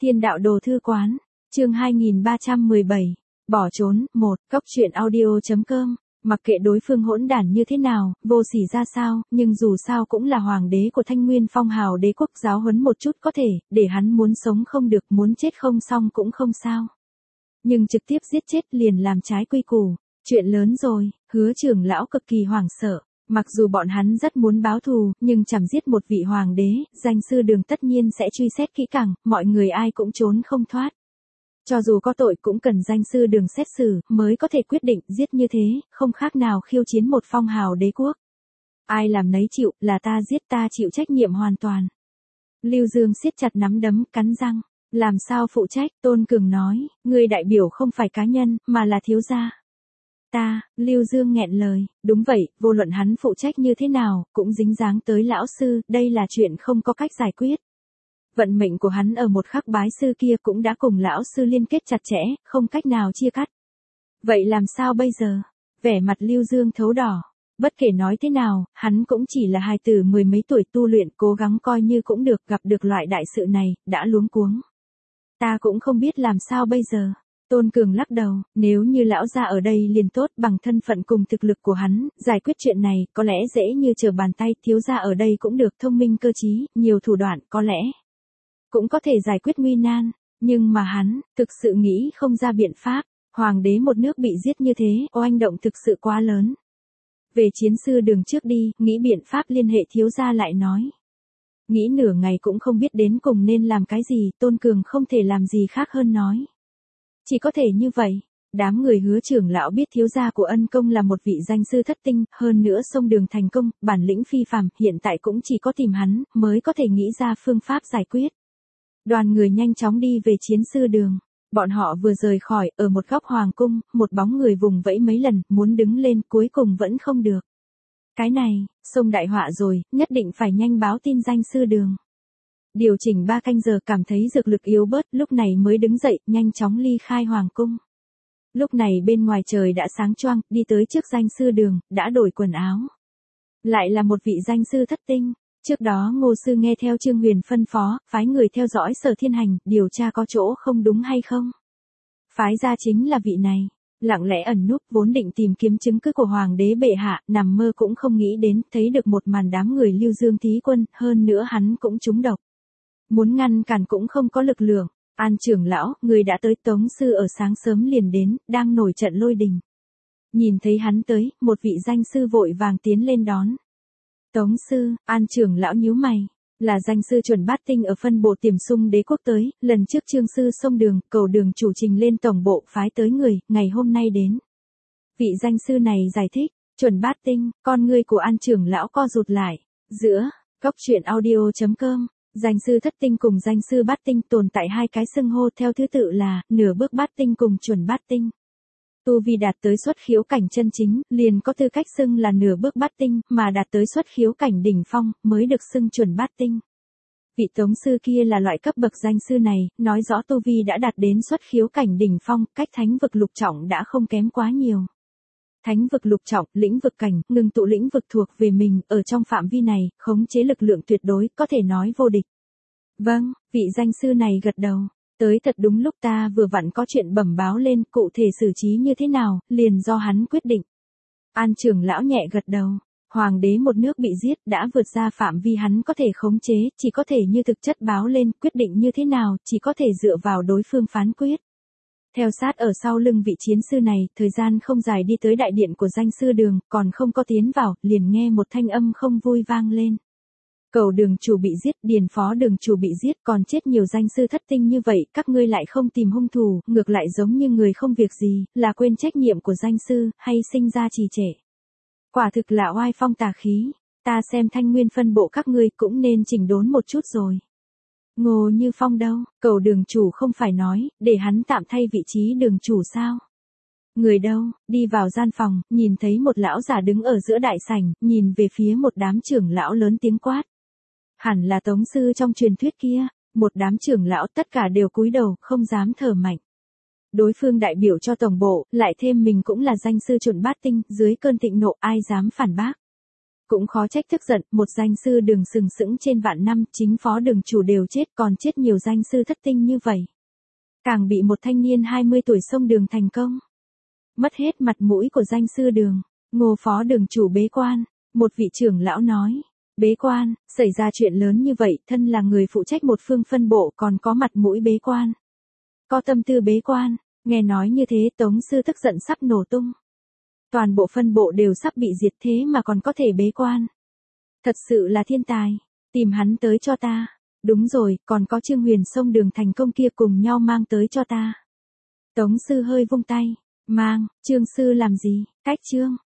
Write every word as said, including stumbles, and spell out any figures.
Thiên đạo đồ thư quán, chương hai nghìn ba trăm mười bảy, bỏ trốn, một, cốc truyện audio.com, mặc kệ đối phương hỗn đản như thế nào, vô sỉ ra sao, nhưng dù sao cũng là hoàng đế của Thanh Nguyên Phong hào đế quốc, giáo huấn một chút có thể, để hắn muốn sống không được, muốn chết không xong cũng không sao. Nhưng trực tiếp giết chết liền làm trái quy củ, chuyện lớn rồi, Hứa trưởng lão cực kỳ hoảng sợ. Mặc dù bọn hắn rất muốn báo thù, nhưng chẳng giết một vị hoàng đế, danh sư Đường tất nhiên sẽ truy xét kỹ càng, mọi người ai cũng trốn không thoát. Cho dù có tội cũng cần danh sư Đường xét xử, mới có thể quyết định giết như thế, không khác nào khiêu chiến một phong hào đế quốc. Ai làm nấy chịu, là ta giết ta chịu trách nhiệm hoàn toàn. Lưu Dương siết chặt nắm đấm, cắn răng. Làm sao phụ trách, Tôn Cường nói, người đại biểu không phải cá nhân, mà là thiếu gia. Ta, Lưu Dương nghẹn lời, đúng vậy, vô luận hắn phụ trách như thế nào, cũng dính dáng tới lão sư, đây là chuyện không có cách giải quyết. Vận mệnh của hắn ở một khắc bái sư kia cũng đã cùng lão sư liên kết chặt chẽ, không cách nào chia cắt. Vậy làm sao bây giờ? Vẻ mặt Lưu Dương thấu đỏ. Bất kể nói thế nào, hắn cũng chỉ là hài tử mười mấy tuổi tu luyện, cố gắng coi như cũng được, gặp được loại đại sự này, đã luống cuống. Ta cũng không biết làm sao bây giờ. Tôn Cường lắc đầu, nếu như lão gia ở đây liền tốt, bằng thân phận cùng thực lực của hắn, giải quyết chuyện này, có lẽ dễ như trở bàn tay, thiếu gia ở đây cũng được, thông minh cơ trí, nhiều thủ đoạn, có lẽ cũng có thể giải quyết nguy nan, nhưng mà hắn, thực sự nghĩ không ra biện pháp, hoàng đế một nước bị giết như thế, oanh động thực sự quá lớn. Về chiến sư Đường trước đi, nghĩ biện pháp liên hệ thiếu gia lại nói. Nghĩ nửa ngày cũng không biết đến cùng nên làm cái gì, Tôn Cường không thể làm gì khác hơn nói. Chỉ có thể như vậy, đám người Hứa trưởng lão biết thiếu gia của Ân Công là một vị danh sư thất tinh, hơn nữa xông Đường thành công, bản lĩnh phi phàm, hiện tại cũng chỉ có tìm hắn, mới có thể nghĩ ra phương pháp giải quyết. Đoàn người nhanh chóng đi về chiến sư Đường, bọn họ vừa rời khỏi, ở một góc hoàng cung, một bóng người vùng vẫy mấy lần, muốn đứng lên, cuối cùng vẫn không được. Cái này, xông đại họa rồi, nhất định phải nhanh báo tin danh sư Đường. Điều chỉnh ba canh giờ cảm thấy dược lực yếu bớt, lúc này mới đứng dậy, nhanh chóng ly khai hoàng cung. Lúc này bên ngoài trời đã sáng choang, đi tới trước danh sư Đường, đã đổi quần áo. Lại là một vị danh sư thất tinh. Trước đó Ngô Sư nghe theo Trương Huyền phân phó, phái người theo dõi Sở Thiên Hành, điều tra có chỗ không đúng hay không. Phái ra chính là vị này. Lặng lẽ ẩn núp, vốn định tìm kiếm chứng cứ của hoàng đế bệ hạ, nằm mơ cũng không nghĩ đến, thấy được một màn đám người Lưu Dương thí quân, hơn nữa hắn cũng trúng độc. Muốn ngăn cản cũng không có lực lượng. An trưởng lão, người đã tới, Tống sư ở sáng sớm liền đến, đang nổi trận lôi đình. Nhìn thấy hắn tới, một vị danh sư vội vàng tiến lên đón. Tống sư, An trưởng lão nhíu mày, là danh sư chuẩn bát tinh ở phân bộ Tiềm Sung đế quốc tới, lần trước Trương sư xông Đường, cầu Đường chủ trình lên tổng bộ phái tới người, ngày hôm nay đến. Vị danh sư này giải thích, chuẩn bát tinh, con ngươi của An trưởng lão co rụt lại. Giữa, cốc truyện audio.com, danh sư thất tinh cùng danh sư bát tinh tồn tại hai cái xưng hô theo thứ tự là, nửa bước bát tinh cùng chuẩn bát tinh. Tu vi đạt tới xuất khiếu cảnh chân chính, liền có tư cách xưng là nửa bước bát tinh, mà đạt tới xuất khiếu cảnh đỉnh phong, mới được xưng chuẩn bát tinh. Vị Tống sư kia là loại cấp bậc danh sư này, nói rõ tu vi đã đạt đến xuất khiếu cảnh đỉnh phong, cách thánh vực lục trọng đã không kém quá nhiều. Thánh vực lục trọng, lĩnh vực cảnh, ngừng tụ lĩnh vực thuộc về mình, ở trong phạm vi này, khống chế lực lượng tuyệt đối, có thể nói vô địch. Vâng, vị danh sư này gật đầu. Tới thật đúng lúc, ta vừa vặn có chuyện bẩm báo lên, cụ thể xử trí như thế nào, liền do hắn quyết định. An trưởng lão nhẹ gật đầu, hoàng đế một nước bị giết, đã vượt ra phạm vi hắn có thể khống chế, chỉ có thể như thực chất báo lên, quyết định như thế nào, chỉ có thể dựa vào đối phương phán quyết. Theo sát ở sau lưng vị chiến sư này, thời gian không dài đi tới đại điện của danh sư Đường, còn không có tiến vào, liền nghe một thanh âm không vui vang lên. Cầu Đường chủ bị giết, điền phó Đường chủ bị giết, còn chết nhiều danh sư thất tinh như vậy, các ngươi lại không tìm hung thủ, ngược lại giống như người không việc gì, là quên trách nhiệm của danh sư, hay sinh ra trì trệ. Quả thực là oai phong tà khí, ta xem Thanh Nguyên phân bộ các ngươi cũng nên chỉnh đốn một chút rồi. Ngô Như Phong đâu, Cầu Đường chủ không phải nói, để hắn tạm thay vị trí đường chủ sao? Người đâu, đi vào gian phòng, nhìn thấy một lão già đứng ở giữa đại sảnh, nhìn về phía một đám trưởng lão lớn tiếng quát. Hẳn là Tống sư trong truyền thuyết kia, một đám trưởng lão tất cả đều cúi đầu, không dám thở mạnh. Đối phương đại biểu cho tổng bộ, lại thêm mình cũng là danh sư chuẩn bát tinh, dưới cơn thịnh nộ ai dám phản bác. Cũng khó trách tức giận, một danh sư đường sừng sững trên vạn năm, chính phó đường chủ đều chết, còn chết nhiều danh sư thất tinh như vậy. Càng bị một thanh niên hai mươi tuổi xông đường thành công. Mất hết mặt mũi của danh sư đường. Ngô phó đường chủ bế quan. Một vị trưởng lão nói. Bế quan, xảy ra chuyện lớn như vậy, thân là người phụ trách một phương phân bộ còn có mặt mũi bế quan. Có tâm tư bế quan, nghe nói như thế Tống sư tức giận sắp nổ tung. Toàn bộ phân bộ đều sắp bị diệt thế mà còn có thể bế quan. Thật sự là thiên tài, tìm hắn tới cho ta. Đúng rồi, còn có Trương Huyền xông đường thành công kia cùng nhau mang tới cho ta. Tống sư hơi vung tay, mang, Trương sư làm gì, cách Trương.